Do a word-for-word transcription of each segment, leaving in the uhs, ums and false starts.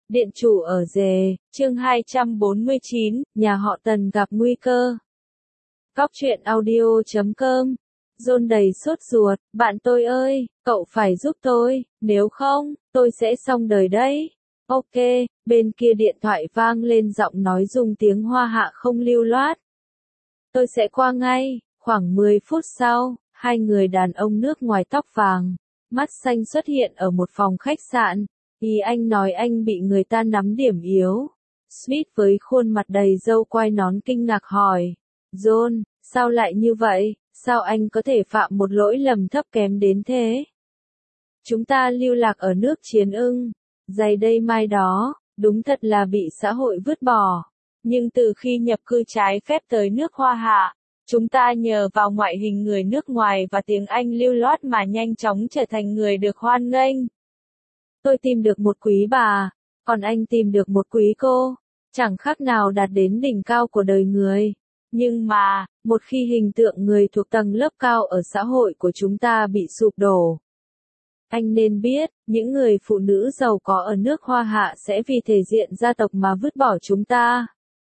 Điện chủ ở rề, chương hai trăm bốn mươi chín, nhà họ Tần gặp nguy cơ. Cóc truyện audio chấm com. John đầy sốt ruột, bạn tôi ơi, cậu phải giúp tôi, nếu không, tôi sẽ xong đời đấy. Ok, bên kia điện thoại vang lên giọng nói dùng tiếng Hoa Hạ không lưu loát. Tôi sẽ qua ngay, khoảng mười phút sau, hai người đàn ông nước ngoài tóc vàng, mắt xanh xuất hiện ở một phòng khách sạn. Ý anh nói anh bị người ta nắm điểm yếu. Smith với khuôn mặt đầy râu quai nón kinh ngạc hỏi. John, sao lại như vậy? Sao anh có thể phạm một lỗi lầm thấp kém đến thế? Chúng ta lưu lạc ở nước Chiến Ưng. Giày đây mai đó, đúng thật là bị xã hội vứt bỏ. Nhưng từ khi nhập cư trái phép tới nước Hoa Hạ, chúng ta nhờ vào ngoại hình người nước ngoài và tiếng Anh lưu loát mà nhanh chóng trở thành người được hoan nghênh. Tôi tìm được một quý bà, còn anh tìm được một quý cô, chẳng khác nào đạt đến đỉnh cao của đời người. Nhưng mà, một khi hình tượng người thuộc tầng lớp cao ở xã hội của chúng ta bị sụp đổ, anh nên biết, những người phụ nữ giàu có ở nước Hoa Hạ sẽ vì thể diện gia tộc mà vứt bỏ chúng ta.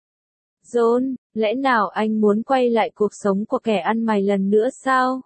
John, lẽ nào anh muốn quay lại cuộc sống của kẻ ăn mày lần nữa sao?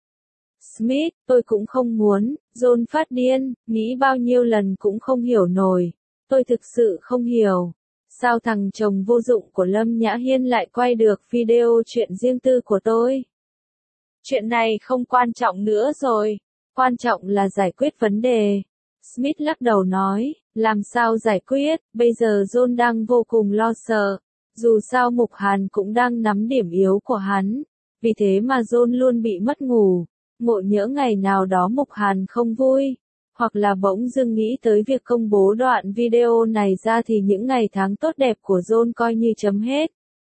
Smith, tôi cũng không muốn. John phát điên, nghĩ bao nhiêu lần cũng không hiểu nổi. Tôi thực sự không hiểu. Sao thằng chồng vô dụng của Lâm Nhã Hiên lại quay được video chuyện riêng tư của tôi? Chuyện này không quan trọng nữa rồi. Quan trọng là giải quyết vấn đề. Smith lắc đầu nói, làm sao giải quyết, bây giờ John đang vô cùng lo sợ. Dù sao Mục Hàn cũng đang nắm điểm yếu của hắn. Vì thế mà John luôn bị mất ngủ. Ngộ nhỡ ngày nào đó Mục Hàn không vui, hoặc là bỗng dưng nghĩ tới việc công bố đoạn video này ra thì những ngày tháng tốt đẹp của John coi như chấm hết.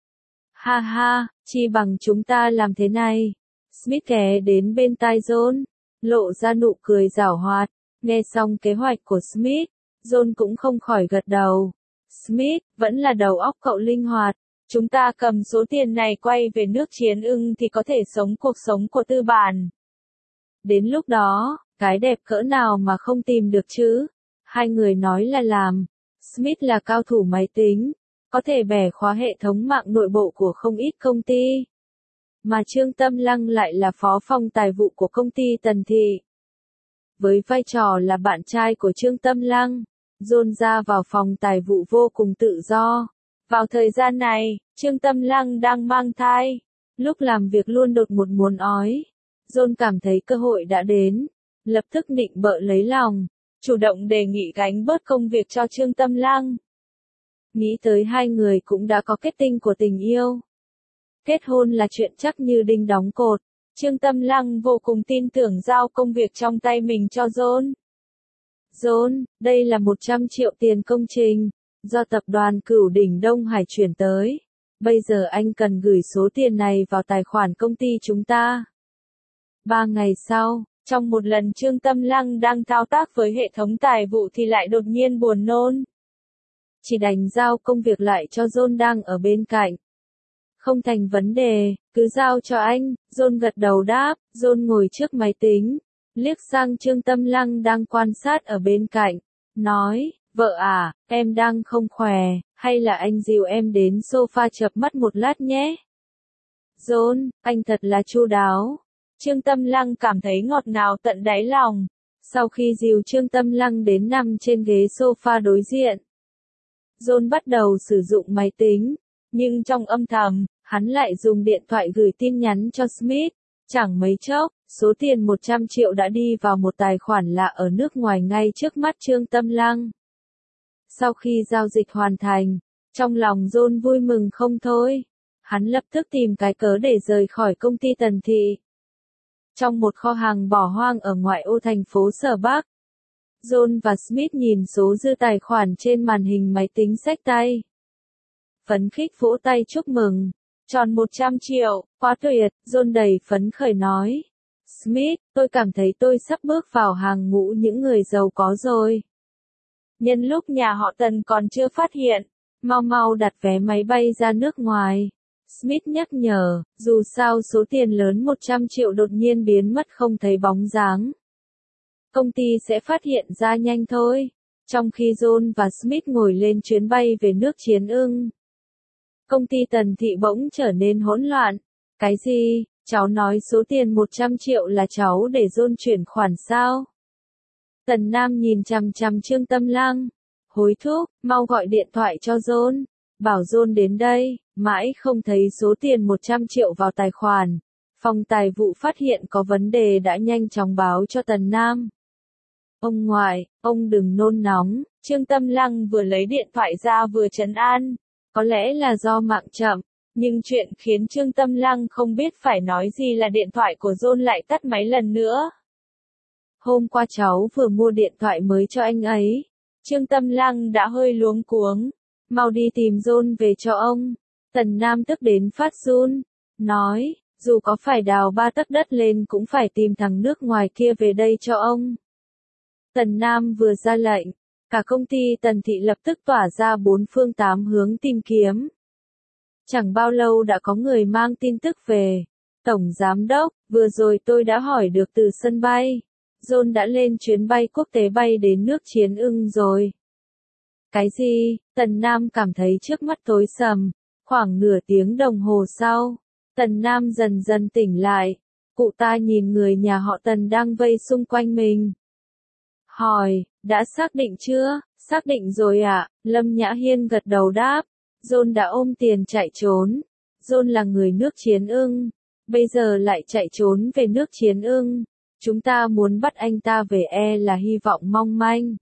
Ha ha, chi bằng chúng ta làm thế này. Smith ghé đến bên tai John, lộ ra nụ cười giảo hoạt. Nghe xong kế hoạch của Smith, John cũng không khỏi gật đầu. Smith, vẫn là đầu óc cậu linh hoạt. Chúng ta cầm số tiền này quay về nước Chiến Ưng thì có thể sống cuộc sống của tư bản. Đến lúc đó, cái đẹp cỡ nào mà không tìm được chứ? Hai người nói là làm. Smith là cao thủ máy tính, có thể bẻ khóa hệ thống mạng nội bộ của không ít công ty. Mà Trương Tâm Lăng lại là phó phòng tài vụ của công ty Tần Thị. Với vai trò là bạn trai của Trương Tâm Lăng, John ra vào phòng tài vụ vô cùng tự do. Vào thời gian này, Trương Tâm Lăng đang mang thai. Lúc làm việc luôn đột ngột muốn ói. John cảm thấy cơ hội đã đến, lập tức định bợ lấy lòng, chủ động đề nghị gánh bớt công việc cho Trương Tâm Lăng. Nghĩ tới hai người cũng đã có kết tinh của tình yêu. Kết hôn là chuyện chắc như đinh đóng cột, Trương Tâm Lăng vô cùng tin tưởng giao công việc trong tay mình cho John. John, đây là một trăm triệu tiền công trình, do tập đoàn Cửu Đỉnh Đông Hải chuyển tới. Bây giờ anh cần gửi số tiền này vào tài khoản công ty chúng ta. Ba ngày sau, trong một lần Trương Tâm Lăng đang thao tác với hệ thống tài vụ thì lại đột nhiên buồn nôn. Chỉ đành giao công việc lại cho John đang ở bên cạnh. Không thành vấn đề, cứ giao cho anh. John gật đầu đáp. John ngồi trước máy tính, liếc sang Trương Tâm Lăng đang quan sát ở bên cạnh, nói, vợ à, em đang không khỏe, hay là anh dìu em đến sofa chợp mắt một lát nhé. John, anh thật là chu đáo. Trương Tâm Lăng cảm thấy ngọt ngào tận đáy lòng. Sau khi dìu Trương Tâm Lăng đến nằm trên ghế sofa đối diện, John bắt đầu sử dụng máy tính, nhưng trong âm thầm, hắn lại dùng điện thoại gửi tin nhắn cho Smith. Chẳng mấy chốc, số tiền một trăm triệu đã đi vào một tài khoản lạ ở nước ngoài ngay trước mắt Trương Tâm Lăng. Sau khi giao dịch hoàn thành, trong lòng John vui mừng không thôi. Hắn lập tức tìm cái cớ để rời khỏi công ty Tần Thị. Trong một kho hàng bỏ hoang ở ngoại ô thành phố Sở Bắc, John và Smith nhìn số dư tài khoản trên màn hình máy tính xách tay. Phấn khích vỗ tay chúc mừng. Tròn một trăm triệu, quá tuyệt, John đầy phấn khởi nói. Smith, tôi cảm thấy tôi sắp bước vào hàng ngũ những người giàu có rồi. Nhân lúc nhà họ Tần còn chưa phát hiện, mau mau đặt vé máy bay ra nước ngoài. Smith nhắc nhở, dù sao số tiền lớn một trăm triệu đột nhiên biến mất không thấy bóng dáng. Công ty sẽ phát hiện ra nhanh thôi. Trong khi John và Smith ngồi lên chuyến bay về nước Chiến ưng, công ty Tần Thị bỗng trở nên hỗn loạn. Cái gì? Cháu nói số tiền một trăm triệu là cháu để John chuyển khoản sao? Tần Nam nhìn chằm chằm Trương Tâm Lăng. Hối thúc, mau gọi điện thoại cho John. Bảo John đến đây, mãi không thấy số tiền một trăm triệu vào tài khoản. Phòng tài vụ phát hiện có vấn đề đã nhanh chóng báo cho Tần Nam. Ông ngoại, ông đừng nôn nóng, Trương Tâm Lăng vừa lấy điện thoại ra vừa trấn an. Có lẽ là do mạng chậm, nhưng chuyện khiến Trương Tâm Lăng không biết phải nói gì là điện thoại của John lại tắt máy lần nữa. Hôm qua cháu vừa mua điện thoại mới cho anh ấy. Trương Tâm Lăng đã hơi luống cuống. Mau đi tìm John về cho ông. Tần Nam tức đến phát run. Nói, dù có phải đào ba tấc đất lên cũng phải tìm thằng nước ngoài kia về đây cho ông. Tần Nam vừa ra lệnh, cả công ty Tần Thị lập tức tỏa ra bốn phương tám hướng tìm kiếm. Chẳng bao lâu đã có người mang tin tức về. Tổng Giám đốc, vừa rồi tôi đã hỏi được từ sân bay. John đã lên chuyến bay quốc tế bay đến nước Chiến ưng rồi. Cái gì? Tần Nam cảm thấy trước mắt tối sầm. Khoảng nửa tiếng đồng hồ sau, Tần Nam dần dần tỉnh lại. Cụ ta nhìn người nhà họ Tần đang vây xung quanh mình. Hỏi, đã xác định chưa? Xác định rồi ạ, à? Lâm Nhã Hiên gật đầu đáp. John đã ôm tiền chạy trốn. John là người nước Chiến ưng. Bây giờ lại chạy trốn về nước Chiến ưng. Chúng ta muốn bắt anh ta về e là hy vọng mong manh.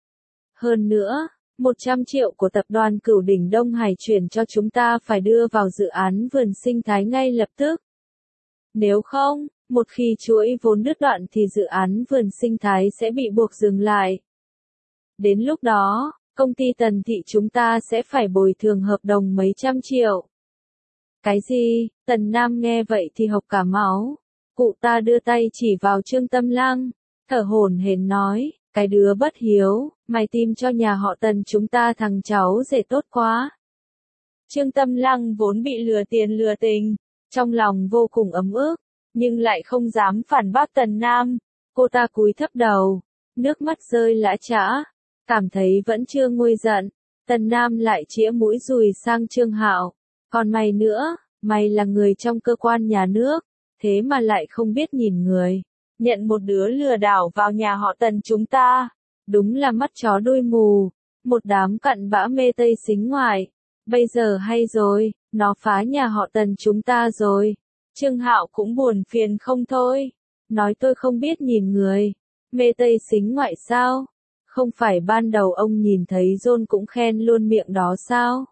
Hơn nữa, một trăm triệu của tập đoàn Cửu Đỉnh Đông Hải chuyển cho chúng ta phải đưa vào dự án vườn sinh thái ngay lập tức. Nếu không, một khi chuỗi vốn đứt đoạn thì dự án vườn sinh thái sẽ bị buộc dừng lại. Đến lúc đó, công ty Tần Thị chúng ta sẽ phải bồi thường hợp đồng mấy trăm triệu. Cái gì? Tần Nam nghe vậy thì hộc cả máu. Cụ ta đưa tay chỉ vào Trương Tâm Lăng, thở hổn hển nói, cái đứa bất hiếu, mày tìm cho nhà họ Tần chúng ta thằng cháu rể tốt quá. Trương Tâm Lăng vốn bị lừa tiền lừa tình, trong lòng vô cùng ấm ức, nhưng lại không dám phản bác Tần Nam. Cô ta cúi thấp đầu, nước mắt rơi lã chã, cảm thấy vẫn chưa nguôi giận. Tần Nam lại chĩa mũi dùi sang Trương Hạo, còn mày nữa, mày là người trong cơ quan nhà nước, thế mà lại không biết nhìn người, nhận một đứa lừa đảo vào nhà họ Tần chúng ta, đúng là mắt chó đuôi mù, một đám cặn bã mê Tây xính ngoại. Bây giờ hay rồi, nó phá nhà họ Tần chúng ta rồi. Trương Hạo cũng buồn phiền không thôi, nói tôi không biết nhìn người, mê Tây xính ngoại sao? Không phải ban đầu ông nhìn thấy John cũng khen luôn miệng đó sao?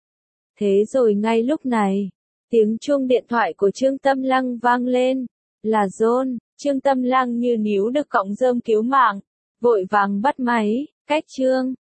Thế rồi ngay lúc này, tiếng chuông điện thoại của Trương Tâm Lăng vang lên, là John. Trương Tâm Lăng như níu được cọng rơm cứu mạng, vội vàng bắt máy, cách Trương.